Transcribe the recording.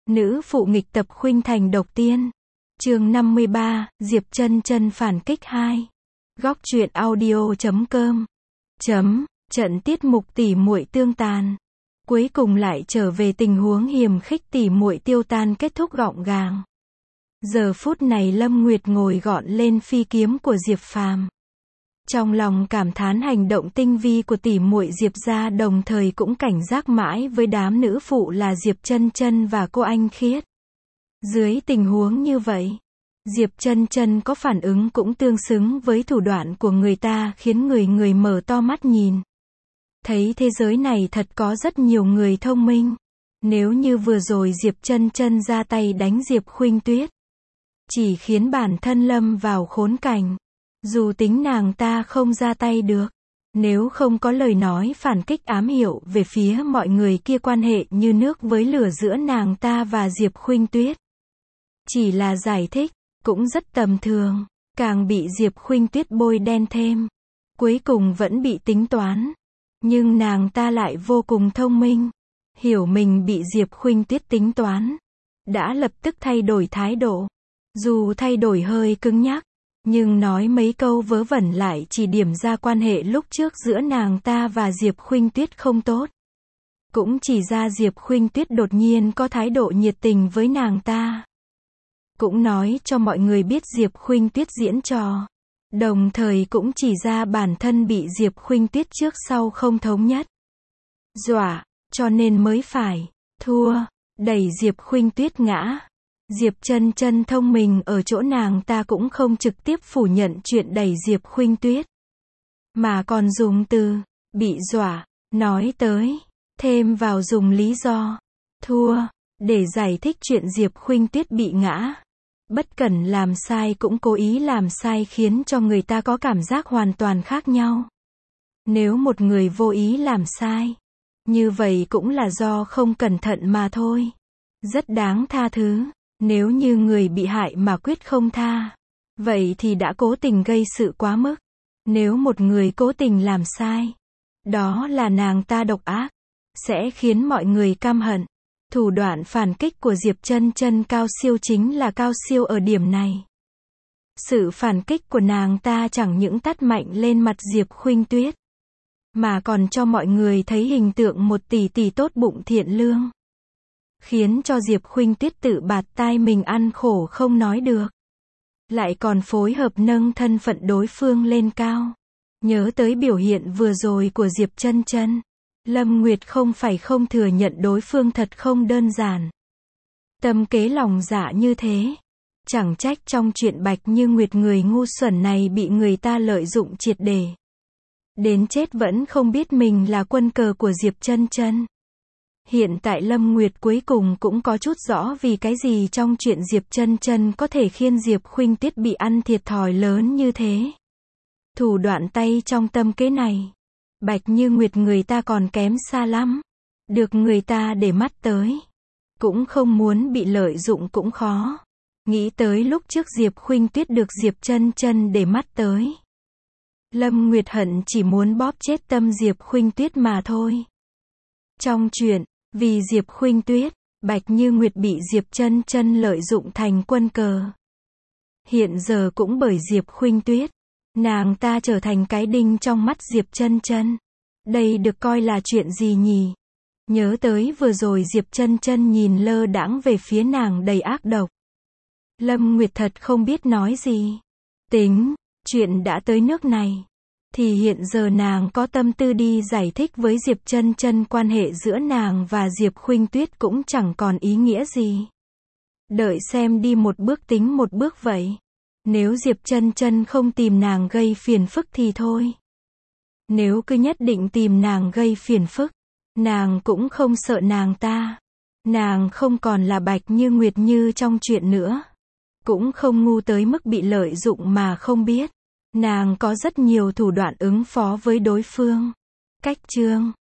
Nữ phụ nghịch tập khuynh thành độc tiên. Chương 53, Diệp Chân Chân phản kích 2. Góc truyện audio.com. Trận tiết mục tỉ muội tương tàn. Cuối cùng lại trở về tình huống hiềm khích tỉ muội tiêu tan kết thúc gọn gàng. Giờ phút này Lâm Nguyệt ngồi gọn lên phi kiếm của Diệp Phàm. Trong lòng cảm thán hành động tinh vi của tỉ muội Diệp gia, đồng thời cũng cảnh giác mãi với đám nữ phụ là Diệp Chân Chân và cô Anh Khiết. Dưới tình huống như vậy, Diệp Chân Chân có phản ứng cũng tương xứng với thủ đoạn của người ta, khiến người mở to mắt nhìn. Thấy thế giới này thật có rất nhiều người thông minh. Nếu như vừa rồi Diệp Chân Chân ra tay đánh Diệp Khuynh Tuyết, chỉ khiến bản thân lâm vào khốn cảnh. Dù tính nàng ta không ra tay được, nếu không có lời nói phản kích ám hiệu về phía mọi người kia, quan hệ như nước với lửa giữa nàng ta và Diệp Khuynh Tuyết. Chỉ là giải thích, cũng rất tầm thường, càng bị Diệp Khuynh Tuyết bôi đen thêm. Cuối cùng vẫn bị tính toán. Nhưng nàng ta lại vô cùng thông minh. Hiểu mình bị Diệp Khuynh Tuyết tính toán, đã lập tức thay đổi thái độ. Dù thay đổi hơi cứng nhắc, nhưng nói mấy câu vớ vẩn lại chỉ điểm ra quan hệ lúc trước giữa nàng ta và Diệp Khuynh Tuyết không tốt. Cũng chỉ ra Diệp Khuynh Tuyết đột nhiên có thái độ nhiệt tình với nàng ta. Cũng nói cho mọi người biết Diệp Khuynh Tuyết diễn trò. Đồng thời cũng chỉ ra bản thân bị Diệp Khuynh Tuyết trước sau không thống nhất. Dọa, cho nên mới phải thua, đẩy Diệp Khuynh Tuyết ngã. Diệp Chân Chân thông minh ở chỗ nàng ta cũng không trực tiếp phủ nhận chuyện đẩy Diệp Khuynh Tuyết, mà còn dùng từ bị dọa, nói tới, thêm vào dùng lý do thua, để giải thích chuyện Diệp Khuynh Tuyết bị ngã. Bất cẩn làm sai cũng cố ý làm sai, khiến cho người ta có cảm giác hoàn toàn khác nhau. Nếu một người vô ý làm sai, như vậy cũng là do không cẩn thận mà thôi. Rất đáng tha thứ. Nếu như người bị hại mà quyết không tha, vậy thì đã cố tình gây sự quá mức. Nếu một người cố tình làm sai, đó là nàng ta độc ác, sẽ khiến mọi người căm hận. Thủ đoạn phản kích của Diệp Chân Chân cao siêu, chính là cao siêu ở điểm này. Sự phản kích của nàng ta chẳng những tát mạnh lên mặt Diệp Khuynh Tuyết, mà còn cho mọi người thấy hình tượng một tỷ tỷ tốt bụng thiện lương. Khiến cho Diệp Khuynh Tuyết tự bạt tai mình ăn khổ không nói được. Lại còn phối hợp nâng thân phận đối phương lên cao. Nhớ tới biểu hiện vừa rồi của Diệp Chân Chân, Lâm Nguyệt không phải không thừa nhận đối phương thật không đơn giản. Tâm kế lòng dạ như thế. Chẳng trách trong chuyện Bạch Như Nguyệt người ngu xuẩn này bị người ta lợi dụng triệt để. Đến chết vẫn không biết mình là quân cờ của Diệp Chân Chân. Hiện tại Lâm Nguyệt cuối cùng cũng có chút rõ vì cái gì trong chuyện Diệp Chân Chân có thể khiến Diệp Khuynh Tuyết bị ăn thiệt thòi lớn như thế. Thủ đoạn tay trong tâm kế này, Bạch Như Nguyệt người ta còn kém xa lắm. Được người ta để mắt tới, cũng không muốn bị lợi dụng cũng khó. Nghĩ tới lúc trước Diệp Khuynh Tuyết được Diệp Chân Chân để mắt tới, Lâm Nguyệt hận chỉ muốn bóp chết tâm Diệp Khuynh Tuyết mà thôi. Trong chuyện, vì Diệp Khuynh Tuyết, Bạch Như Nguyệt bị Diệp Chân Chân lợi dụng thành quân cờ. Hiện giờ cũng bởi Diệp Khuynh Tuyết, nàng ta trở thành cái đinh trong mắt Diệp Chân Chân. Đây được coi là chuyện gì nhỉ? Nhớ tới vừa rồi Diệp Chân Chân nhìn lơ đãng về phía nàng đầy ác độc. Lâm Nguyệt thật không biết nói gì. Tính, chuyện đã tới nước này, thì hiện giờ nàng có tâm tư đi giải thích với Diệp Chân Chân quan hệ giữa nàng và Diệp Khuynh Tuyết cũng chẳng còn ý nghĩa gì. Đợi xem đi một bước tính một bước vậy. Nếu Diệp Chân Chân không tìm nàng gây phiền phức thì thôi. Nếu cứ nhất định tìm nàng gây phiền phức, nàng cũng không sợ nàng ta. Nàng không còn là Bạch Như Nguyệt như trong chuyện nữa. Cũng không ngu tới mức bị lợi dụng mà không biết. Nàng có rất nhiều thủ đoạn ứng phó với đối phương. Cách chương